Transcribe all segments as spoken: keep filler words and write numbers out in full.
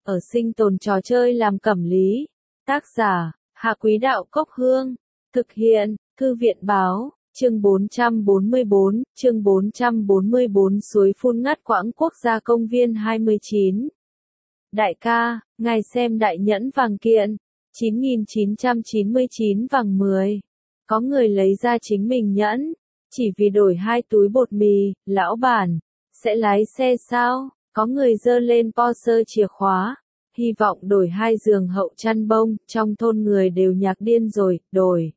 ở sinh tồn trò chơi làm cẩm lý. Tác giả, Hạ Quý Đạo Cốc Hương. Thực hiện, Thư viện Báo, chương bốn trăm bốn mươi bốn, chương bốn trăm bốn mươi bốn suối phun ngắt quãng quốc gia công viên hai mươi chín. Đại ca, ngài xem đại nhẫn vàng kiện, chín nghìn chín trăm chín mươi chín vàng mười. Có người lấy ra chính mình nhẫn, chỉ vì đổi hai túi bột mì, lão bản, sẽ lái xe sao? Có người giơ lên Porsche chìa khóa, hy vọng đổi hai giường hậu chăn bông, trong thôn người đều nhạc điên rồi, đổi.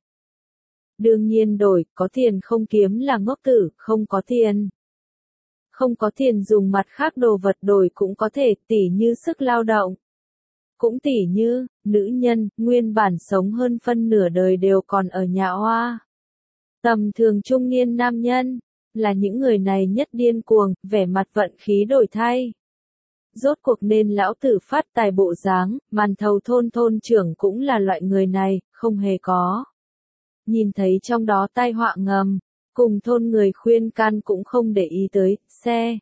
Đương nhiên đổi, có tiền không kiếm là ngốc tử, không có tiền. Không có tiền dùng mặt khác đồ vật đổi cũng có thể, tỉ như sức lao động. Cũng tỉ như, nữ nhân, nguyên bản sống hơn phân nửa đời đều còn ở nhà oa. Tầm thường trung niên nam nhân, là những người này nhất điên cuồng, vẻ mặt vận khí đổi thay. Rốt cuộc nên lão tử phát tài bộ dáng, màn thầu thôn thôn trưởng cũng là loại người này, không hề có. Nhìn thấy trong đó tai họa ngầm, cùng thôn người khuyên can cũng không để ý tới, xe,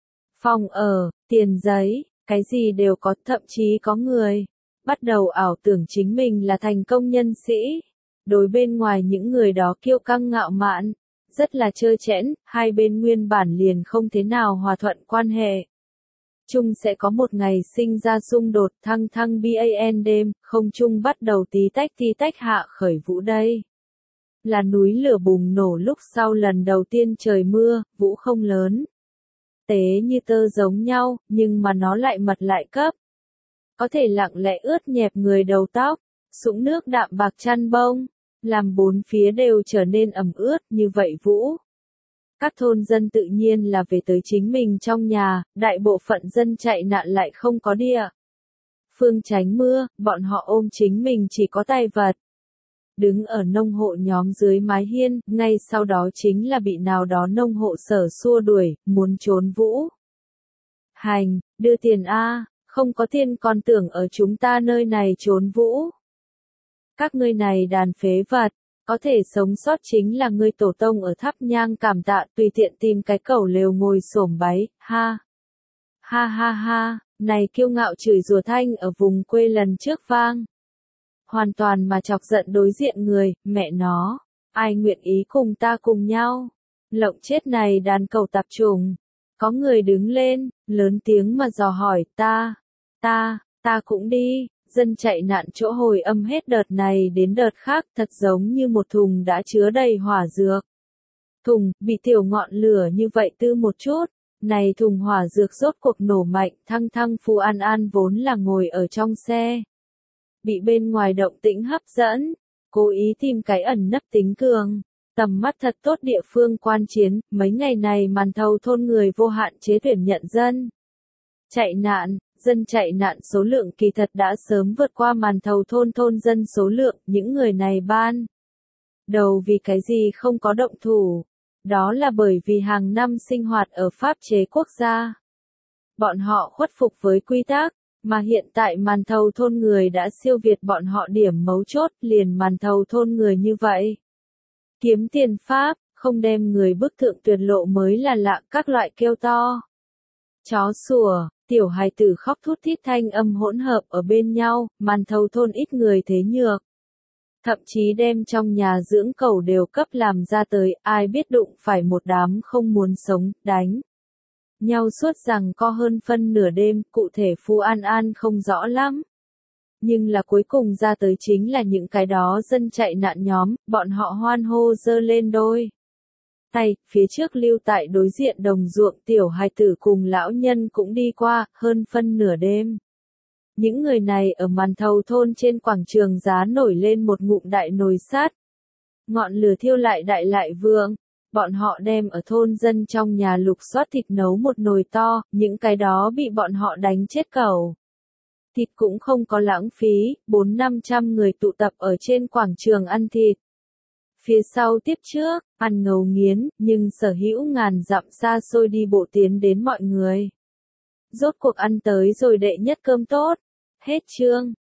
phòng ở, tiền giấy, cái gì đều có, thậm chí có người bắt đầu ảo tưởng chính mình là thành công nhân sĩ. Đối bên ngoài những người đó kiêu căng ngạo mạn, rất là trơ trẽn, hai bên nguyên bản liền không thế nào hòa thuận quan hệ. Chung sẽ có một ngày sinh ra xung đột, thăng thăng ban đêm, không chung bắt đầu tí tách tí tách hạ khởi vũ đây. Là núi lửa bùng nổ lúc sau lần đầu tiên trời mưa, vũ không lớn. Tế như tơ giống nhau, nhưng mà nó lại mật lại cấp. Có thể lặng lẽ ướt nhẹp người đầu tóc, sũng nước đạm bạc chăn bông, làm bốn phía đều trở nên ẩm ướt như vậy vũ. Các thôn dân tự nhiên là về tới chính mình trong nhà, đại bộ phận dân chạy nạn lại không có địa phương tránh mưa, bọn họ ôm chính mình chỉ có tay vật. Đứng ở nông hộ nhóm dưới mái hiên, ngay sau đó chính là bị nào đó nông hộ sở xua đuổi, muốn trốn vũ. Hành, đưa tiền a, không có tiền còn tưởng ở chúng ta nơi này trốn vũ. Các ngươi này đàn phế vật, có thể sống sót chính là ngươi tổ tông ở thắp nhang cảm tạ tùy tiện tìm cái cẩu lều ngồi xổm báy, ha. Ha ha ha, này kiêu ngạo chửi rủa thanh ở vùng quê lần trước vang. Hoàn toàn mà chọc giận đối diện người, mẹ nó, ai nguyện ý cùng ta cùng nhau. Lộng chết này đàn cẩu tạp trùng. Có người đứng lên, lớn tiếng mà dò hỏi, ta, ta, ta cũng đi. Dân chạy nạn chỗ hồi âm hết đợt này đến đợt khác thật giống như một thùng đã chứa đầy hỏa dược. Thùng, bị tiểu ngọn lửa như vậy tư một chút. Này thùng hỏa dược rốt cuộc nổ mạnh, thăng thăng Phù An An vốn là ngồi ở trong xe. Bị bên ngoài động tĩnh hấp dẫn, cố ý tìm cái ẩn nấp tính cường, tầm mắt thật tốt địa phương quan chiến, mấy ngày này màn thầu thôn người vô hạn chế tuyển nhận dân. Chạy nạn, dân chạy nạn số lượng kỳ thật đã sớm vượt qua màn thầu thôn thôn dân số lượng, những người này ban đầu vì cái gì không có động thủ, đó là bởi vì hàng năm sinh hoạt ở pháp chế quốc gia. Bọn họ khuất phục với quy tắc. Mà hiện tại màn thầu thôn người đã siêu việt bọn họ điểm mấu chốt, liền màn thầu thôn người như vậy. Kiếm tiền pháp, không đem người bức thượng tuyệt lộ mới là lạ, các loại kêu to. Chó sủa, tiểu hài tử khóc thút thít thanh âm hỗn hợp ở bên nhau, màn thầu thôn ít người thế nhược. Thậm chí đem trong nhà dưỡng cẩu đều cấp làm ra tới, ai biết đụng phải một đám không muốn sống, đánh nhau suốt rằng co hơn phân nửa đêm, cụ thể Phù An An không rõ lắm. Nhưng là cuối cùng ra tới chính là những cái đó dân chạy nạn nhóm, bọn họ hoan hô giơ lên đôi tay, phía trước lưu tại đối diện đồng ruộng tiểu hài tử cùng lão nhân cũng đi qua, hơn phân nửa đêm. Những người này ở màn thầu thôn trên quảng trường giá nổi lên một ngụm đại nồi sắt. Ngọn lửa thiêu lại đại lại vượng. Bọn họ đem ở thôn dân trong nhà lục soát thịt nấu một nồi to, những cái đó bị bọn họ đánh chết cẩu. Thịt cũng không có lãng phí, bốn năm trăm người tụ tập ở trên quảng trường ăn thịt. Phía sau tiếp trước, ăn ngấu nghiến, nhưng sở hữu ngàn dặm xa xôi đi bộ tiến đến mọi người. Rốt cuộc ăn tới rồi đệ nhất cơm tốt. Hết chương.